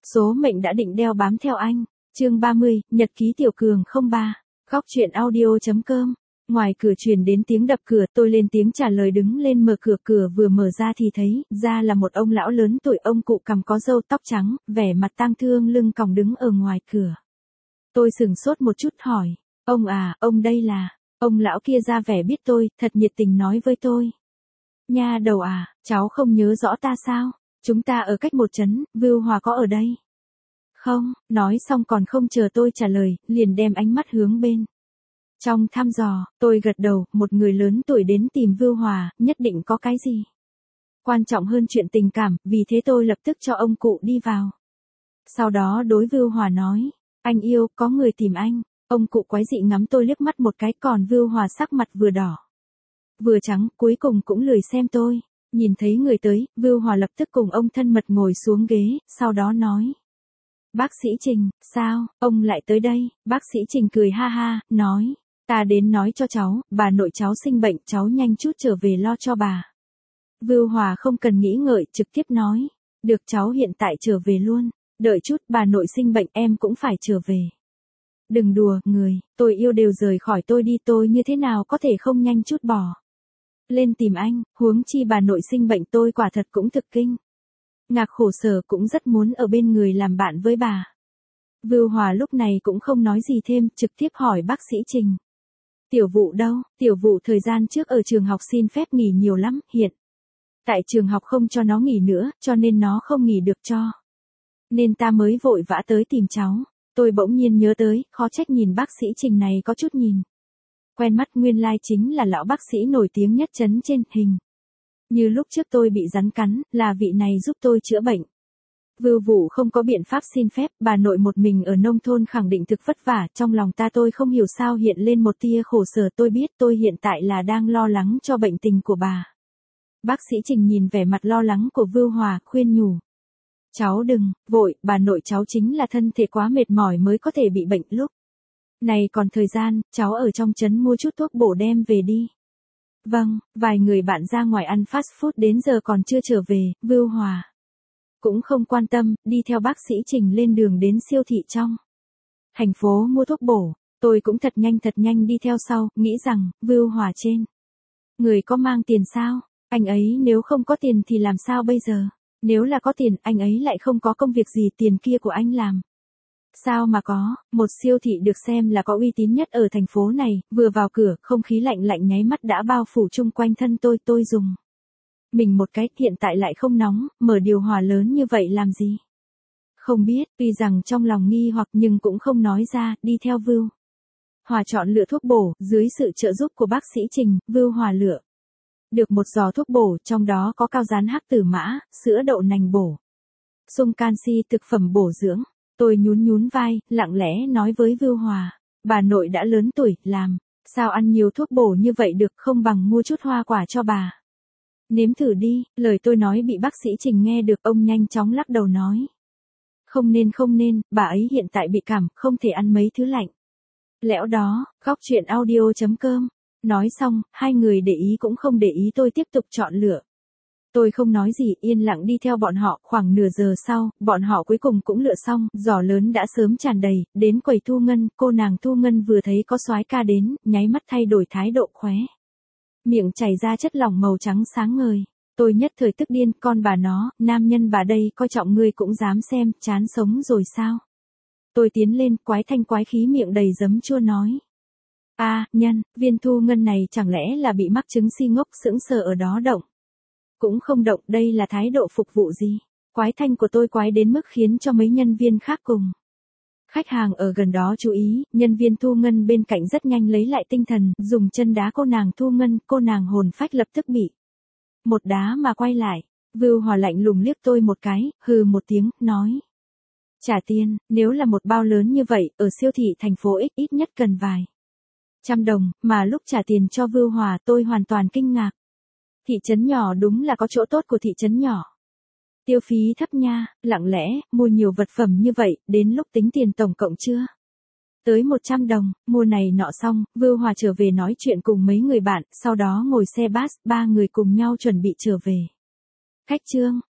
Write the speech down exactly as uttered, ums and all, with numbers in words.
Số mệnh đã định đeo bám theo anh. Chương ba mươi, Nhật ký Tiểu Cường không ba. Góc truyện audio.com. Ngoài cửa truyền đến tiếng đập cửa, tôi lên tiếng trả lời đứng lên mở cửa, cửa vừa mở ra thì thấy, ra là một ông lão lớn tuổi, ông cụ cằm có râu tóc trắng, vẻ mặt tang thương lưng còng đứng ở ngoài cửa. Tôi sửng sốt một chút hỏi, ông à, ông đây là, ông lão kia ra vẻ biết tôi, thật nhiệt tình nói với tôi. Nha đầu à, cháu không nhớ rõ ta sao, chúng ta ở cách một trấn, Vưu Hòa có ở đây. Không, nói xong còn không chờ tôi trả lời, liền đem ánh mắt hướng bên. Trong thăm dò, tôi gật đầu, một người lớn tuổi đến tìm Vưu Hòa, nhất định có cái gì quan trọng hơn chuyện tình cảm, vì thế tôi lập tức cho ông cụ đi vào. Sau đó đối Vưu Hòa nói, anh yêu, có người tìm anh. Ông cụ quái dị ngắm tôi liếc mắt một cái, còn Vưu Hòa sắc mặt vừa đỏ vừa trắng, cuối cùng cũng lười xem tôi. Nhìn thấy người tới, Vưu Hòa lập tức cùng ông thân mật ngồi xuống ghế, sau đó nói. Bác sĩ Trình, sao, ông lại tới đây? Bác sĩ Trình cười ha ha, nói. Ta đến nói cho cháu, bà nội cháu sinh bệnh, cháu nhanh chút trở về lo cho bà. Vưu Hòa không cần nghĩ ngợi, trực tiếp nói. Được, cháu hiện tại trở về luôn. Đợi chút, bà nội sinh bệnh em cũng phải trở về. Đừng đùa, người, tôi yêu đều rời khỏi tôi đi, tôi như thế nào có thể không nhanh chút bỏ lên tìm anh, huống chi bà nội sinh bệnh, tôi quả thật cũng thực kinh ngạc khổ sở, cũng rất muốn ở bên người làm bạn với bà. Vưu Hòa lúc này cũng không nói gì thêm, trực tiếp hỏi bác sĩ Trình. Tiểu Vụ đâu? Tiểu Vụ thời gian trước ở trường học xin phép nghỉ nhiều lắm, hiện tại trường học không cho nó nghỉ nữa, cho nên nó không nghỉ được cho. Nên ta mới vội vã tới tìm cháu. Tôi bỗng nhiên nhớ tới, khó trách nhìn bác sĩ Trình này có chút nhìn quen mắt, nguyên lai chính là lão bác sĩ nổi tiếng nhất trấn trên hình. Như lúc trước tôi bị rắn cắn, là vị này giúp tôi chữa bệnh. Vưu Vụ không có biện pháp xin phép, bà nội một mình ở nông thôn khẳng định thực vất vả, trong lòng ta tôi không hiểu sao hiện lên một tia khổ sở, tôi biết tôi hiện tại là đang lo lắng cho bệnh tình của bà. Bác sĩ Trình nhìn vẻ mặt lo lắng của Vưu Hòa, khuyên nhủ. Cháu đừng vội, bà nội cháu chính là thân thể quá mệt mỏi mới có thể bị bệnh, lúc này còn thời gian, cháu ở trong trấn mua chút thuốc bổ đem về đi. Vâng, vài người bạn ra ngoài ăn fast food đến giờ còn chưa trở về, Vưu Hòa cũng không quan tâm, đi theo bác sĩ Trình lên đường đến siêu thị trong thành phố mua thuốc bổ. Tôi cũng thật nhanh thật nhanh đi theo sau, nghĩ rằng, Vưu Hòa trên người có mang tiền sao? Anh ấy nếu không có tiền thì làm sao bây giờ? Nếu là có tiền, anh ấy lại không có công việc gì, tiền kia của anh làm sao mà có? Một siêu thị được xem là có uy tín nhất ở thành phố này, vừa vào cửa, không khí lạnh lạnh nháy mắt đã bao phủ chung quanh thân tôi, tôi dùng mình một cái, hiện tại lại không nóng, mở điều hòa lớn như vậy làm gì? Không biết, tuy rằng trong lòng nghi hoặc nhưng cũng không nói ra, đi theo Vưu Hòa chọn lựa thuốc bổ, dưới sự trợ giúp của bác sĩ Trình, Vưu Hòa lựa được một giò thuốc bổ, trong đó có cao rán hắc tử mã, sữa đậu nành bổ sung canxi, thực phẩm bổ dưỡng. Tôi nhún nhún vai, lặng lẽ nói với Vưu Hòa, bà nội đã lớn tuổi, làm sao ăn nhiều thuốc bổ như vậy được, không bằng mua chút hoa quả cho bà nếm thử đi. Lời tôi nói bị bác sĩ Trình nghe được, ông nhanh chóng lắc đầu nói. Không nên không nên, bà ấy hiện tại bị cảm, không thể ăn mấy thứ lạnh lẽo đó. Góc truyện audio.com. Nói xong, hai người để ý cũng không để ý, tôi tiếp tục chọn lựa. Tôi không nói gì, yên lặng đi theo bọn họ, khoảng nửa giờ sau, bọn họ cuối cùng cũng lựa xong, giỏ lớn đã sớm tràn đầy, đến quầy thu ngân, cô nàng thu ngân vừa thấy có soái ca đến, nháy mắt thay đổi thái độ, khóe miệng chảy ra chất lỏng màu trắng sáng ngời. Tôi nhất thời tức điên, con bà nó, nam nhân bà đây coi trọng ngươi cũng dám xem, chán sống rồi sao? Tôi tiến lên, quái thanh quái khí, miệng đầy giấm chua nói. A, à, nhân, viên thu ngân này chẳng lẽ là bị mắc chứng si ngốc, sững sờ ở đó động cũng không động, đây là thái độ phục vụ gì? Quái thanh của tôi quái đến mức khiến cho mấy nhân viên khác cùng khách hàng ở gần đó chú ý, nhân viên thu ngân bên cạnh rất nhanh lấy lại tinh thần, dùng chân đá cô nàng thu ngân, cô nàng hồn phách lập tức bị một đá mà quay lại. Vưu Hòa lạnh lùng liếc tôi một cái, hừ một tiếng, nói. Trả tiền, nếu là một bao lớn như vậy, ở siêu thị thành phố X ít nhất cần vài trăm đồng, mà lúc trả tiền cho Vưu Hòa tôi hoàn toàn kinh ngạc. Thị trấn nhỏ đúng là có chỗ tốt của thị trấn nhỏ. Tiêu phí thấp nha, lặng lẽ, mua nhiều vật phẩm như vậy, đến lúc tính tiền tổng cộng chưa tới một trăm đồng, mua này nọ xong, Vưu Hòa trở về nói chuyện cùng mấy người bạn, sau đó ngồi xe bus, ba người cùng nhau chuẩn bị trở về khách trương.